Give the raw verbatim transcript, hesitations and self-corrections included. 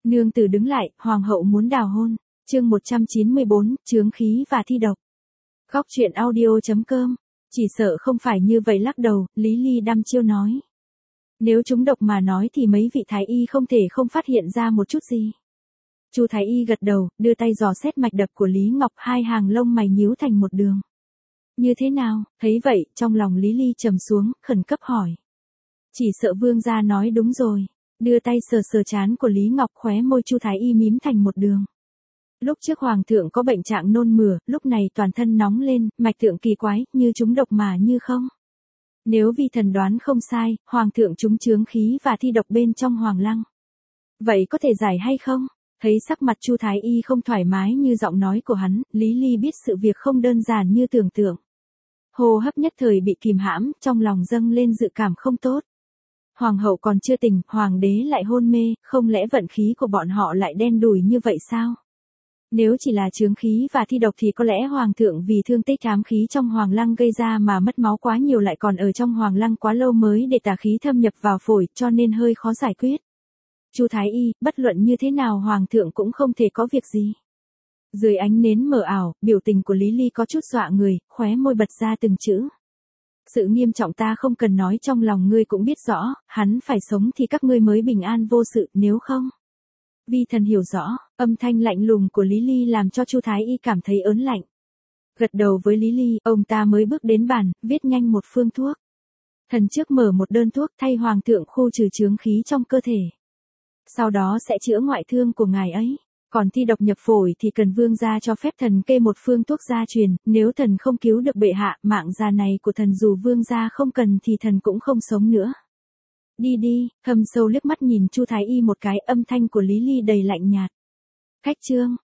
Nương tử đứng lại, hoàng hậu muốn đào hôn. Chương một trăm chín mươi bốn, chướng khí và thi độc. Góc truyện audio chấm com. Chỉ sợ không phải như vậy, lắc đầu, Lý Ly đăm chiêu nói. Nếu trúng độc mà nói thì mấy vị thái y không thể không phát hiện ra một chút gì. Chu thái y gật đầu, đưa tay dò xét mạch đập của Lý Ngọc, hai hàng lông mày nhíu thành một đường. Như thế nào? Thấy vậy, trong lòng Lý Ly trầm xuống, khẩn cấp hỏi. Chỉ sợ vương gia nói đúng rồi. Đưa tay sờ sờ trán của Lý Ngọc, khóe môi Chu thái y mím thành một đường. Lúc trước hoàng thượng có bệnh trạng nôn mửa, lúc này toàn thân nóng lên, mạch tượng kỳ quái, như trúng độc mà như không. Nếu vi thần đoán không sai, hoàng thượng trúng chướng khí và thi độc bên trong hoàng lăng. Vậy có thể giải hay không? Thấy sắc mặt Chu thái y không thoải mái như giọng nói của hắn, Lý Ly biết sự việc không đơn giản như tưởng tượng. Hô hấp nhất thời bị kìm hãm, trong lòng dâng lên dự cảm không tốt. Hoàng hậu còn chưa tỉnh, hoàng đế lại hôn mê, không lẽ vận khí của bọn họ lại đen đủi như vậy sao? Nếu chỉ là chướng khí và thi độc thì có lẽ hoàng thượng vì thương tích ám khí trong hoàng lăng gây ra mà mất máu quá nhiều, lại còn ở trong hoàng lăng quá lâu mới để tà khí thâm nhập vào phổi, cho nên hơi khó giải quyết. Chu thái y, bất luận như thế nào hoàng thượng cũng không thể có việc gì. Dưới ánh nến mờ ảo, biểu tình của Lý Ly có chút dọa người, khóe môi bật ra từng chữ. Sự nghiêm trọng ta không cần nói, trong lòng ngươi cũng biết rõ, hắn phải sống thì các ngươi mới bình an vô sự, nếu không. Vi thần hiểu rõ, âm thanh lạnh lùng của Lý Ly làm cho Chu thái y cảm thấy ớn lạnh. Gật đầu với Lý Ly, ông ta mới bước đến bàn, viết nhanh một phương thuốc. Thần trước mở một đơn thuốc thay hoàng thượng khu trừ chướng khí trong cơ thể. Sau đó sẽ chữa ngoại thương của ngài ấy. Còn thi độc nhập phổi thì cần vương gia cho phép thần kê một phương thuốc gia truyền, nếu thần không cứu được bệ hạ, mạng già này của thần dù vương gia không cần thì thần cũng không sống nữa. Đi đi, thâm sâu liếc mắt nhìn Chu thái y một cái, âm thanh của Lý Ly đầy lạnh nhạt. Cách chương,